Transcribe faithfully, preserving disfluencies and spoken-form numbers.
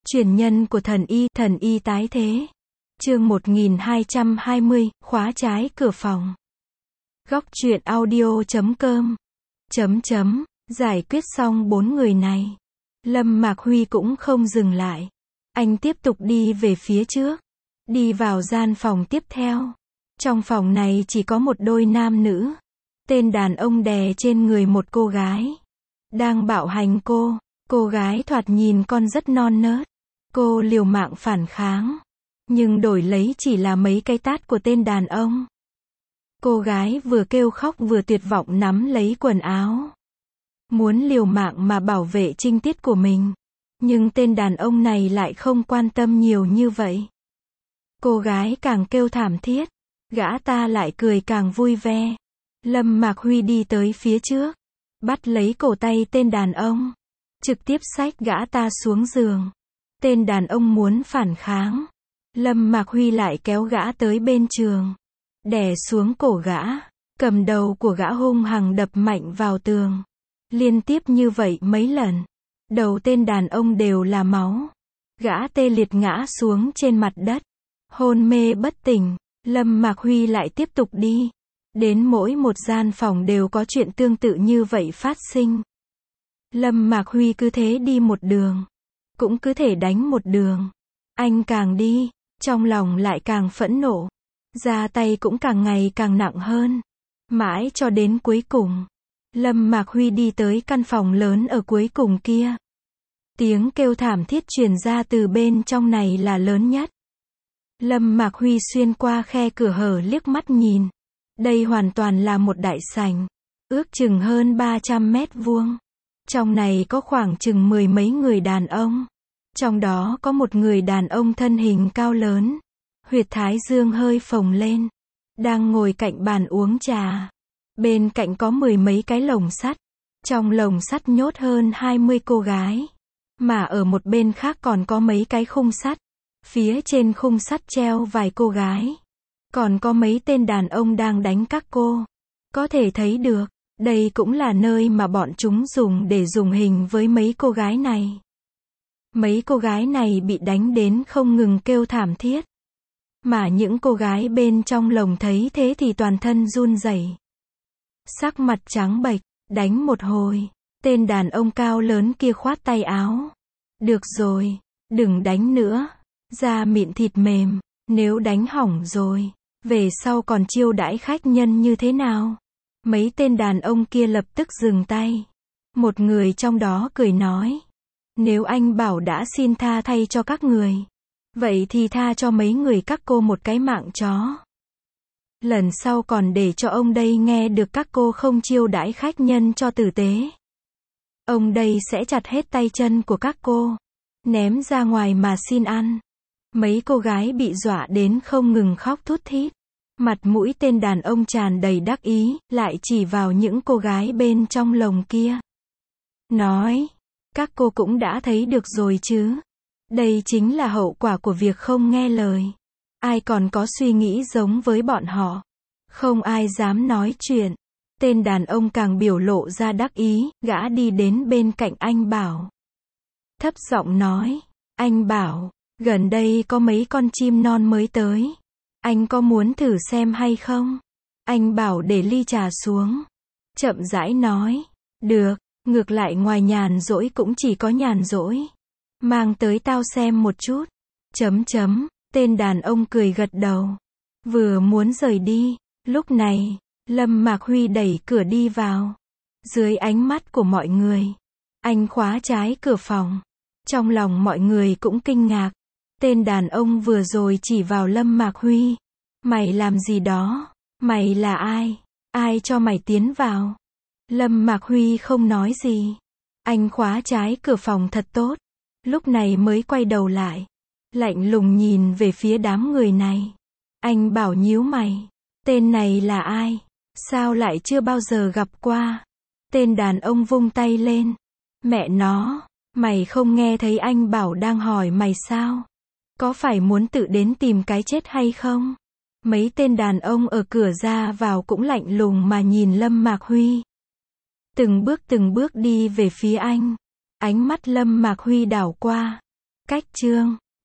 Truyền nhân của thần y, thần y tái thế. Chương một nghìn hai trăm hai mươi, khóa trái cửa phòng. Góc truyện audio chấm com. Chấm chấm, giải quyết xong bốn người này. Lâm Mạc Huy cũng không dừng lại. Anh tiếp tục đi về phía trước. Đi vào gian phòng tiếp theo. Trong phòng này chỉ có một đôi nam nữ. Tên đàn ông đè trên người một cô gái. Đang bạo hành cô. Cô gái thoạt nhìn con rất non nớt. Cô liều mạng phản kháng. Nhưng đổi lấy chỉ là mấy cái tát của tên đàn ông. Cô gái vừa kêu khóc vừa tuyệt vọng nắm lấy quần áo. Muốn liều mạng mà bảo vệ trinh tiết của mình. Nhưng tên đàn ông này lại không quan tâm nhiều như vậy. Cô gái càng kêu thảm thiết. Gã ta lại cười càng vui vẻ. Lâm Mạc Huy đi tới phía trước. Bắt lấy cổ tay tên đàn ông. Trực tiếp xách gã ta xuống giường. Tên đàn ông muốn phản kháng. Lâm Mạc Huy lại kéo gã tới bên giường. Đè xuống cổ gã. Cầm đầu của gã hung hăng đập mạnh vào tường. Liên tiếp như vậy mấy lần. Đầu tên đàn ông đều là máu. Gã tê liệt ngã xuống trên mặt đất. Hôn mê bất tỉnh. Lâm Mạc Huy lại tiếp tục đi. Đến mỗi một gian phòng đều có chuyện tương tự như vậy phát sinh. Lâm Mạc Huy cứ thế đi một đường. Cũng cứ thể đánh một đường. Anh càng đi, trong lòng lại càng phẫn nộ. Ra tay cũng càng ngày càng nặng hơn. Mãi cho đến cuối cùng. Lâm Mạc Huy đi tới căn phòng lớn ở cuối cùng kia. Tiếng kêu thảm thiết truyền ra từ bên trong này là lớn nhất. Lâm Mạc Huy xuyên qua khe cửa hở liếc mắt nhìn. Đây hoàn toàn là một đại sảnh. Ước chừng hơn ba trăm mét vuông. Trong này có khoảng chừng mười mấy người đàn ông. Trong đó có một người đàn ông thân hình cao lớn. Huyệt thái dương hơi phồng lên. Đang ngồi cạnh bàn uống trà. Bên cạnh có mười mấy cái lồng sắt. Trong lồng sắt nhốt hơn hai mươi cô gái. Mà ở một bên khác còn có mấy cái khung sắt. Phía trên khung sắt treo vài cô gái. Còn có mấy tên đàn ông đang đánh các cô. Có thể thấy được, đây cũng là nơi mà bọn chúng dùng để dùng hình với mấy cô gái này. Mấy cô gái này bị đánh đến không ngừng kêu thảm thiết. Mà những cô gái bên trong lồng thấy thế thì toàn thân run rẩy. Sắc mặt trắng bệch, đánh một hồi. Tên đàn ông cao lớn kia khoát tay áo. Được rồi, đừng đánh nữa. Da mịn thịt mềm, nếu đánh hỏng rồi, về sau còn chiêu đãi khách nhân như thế nào? Mấy tên đàn ông kia lập tức dừng tay. Một người trong đó cười nói. Nếu anh bảo đã xin tha thay cho các người. Vậy thì tha cho mấy người các cô một cái mạng chó. Lần sau còn để cho ông đây nghe được các cô không chiêu đãi khách nhân cho tử tế. Ông đây sẽ chặt hết tay chân của các cô. Ném ra ngoài mà xin ăn. Mấy cô gái bị dọa đến không ngừng khóc thút thít. Mặt mũi tên đàn ông tràn đầy đắc ý, lại chỉ vào những cô gái bên trong lồng kia. Nói, các cô cũng đã thấy được rồi chứ. Đây chính là hậu quả của việc không nghe lời. Ai còn có suy nghĩ giống với bọn họ. Không ai dám nói chuyện. Tên đàn ông càng biểu lộ ra đắc ý, gã đi đến bên cạnh anh Bảo. Thấp giọng nói, anh Bảo, gần đây có mấy con chim non mới tới. Anh có muốn thử xem hay không? Anh Bảo để ly trà xuống. Chậm rãi nói. Được, ngược lại ngoài nhàn rỗi cũng chỉ có nhàn rỗi. Mang tới tao xem một chút. Chấm chấm, tên đàn ông cười gật đầu. Vừa muốn rời đi. Lúc này, Lâm Mạc Huy đẩy cửa đi vào. Dưới ánh mắt của mọi người. Anh khóa trái cửa phòng. Trong lòng mọi người cũng kinh ngạc. Tên đàn ông vừa rồi chỉ vào Lâm Mạc Huy. Mày làm gì đó? Mày là ai? Ai cho mày tiến vào? Lâm Mạc Huy không nói gì. Anh khóa trái cửa phòng thật tốt. Lúc này mới quay đầu lại. Lạnh lùng nhìn về phía đám người này. Anh Bảo nhíu mày. Tên này là ai? Sao lại chưa bao giờ gặp qua? Tên đàn ông vung tay lên. Mẹ nó, mày không nghe thấy anh Bảo đang hỏi mày sao? Có phải muốn tự đến tìm cái chết hay không? Mấy tên đàn ông ở cửa ra vào cũng lạnh lùng mà nhìn Lâm Mạc Huy. Từng bước từng bước đi về phía anh. Ánh mắt Lâm Mạc Huy đảo qua. Cách chương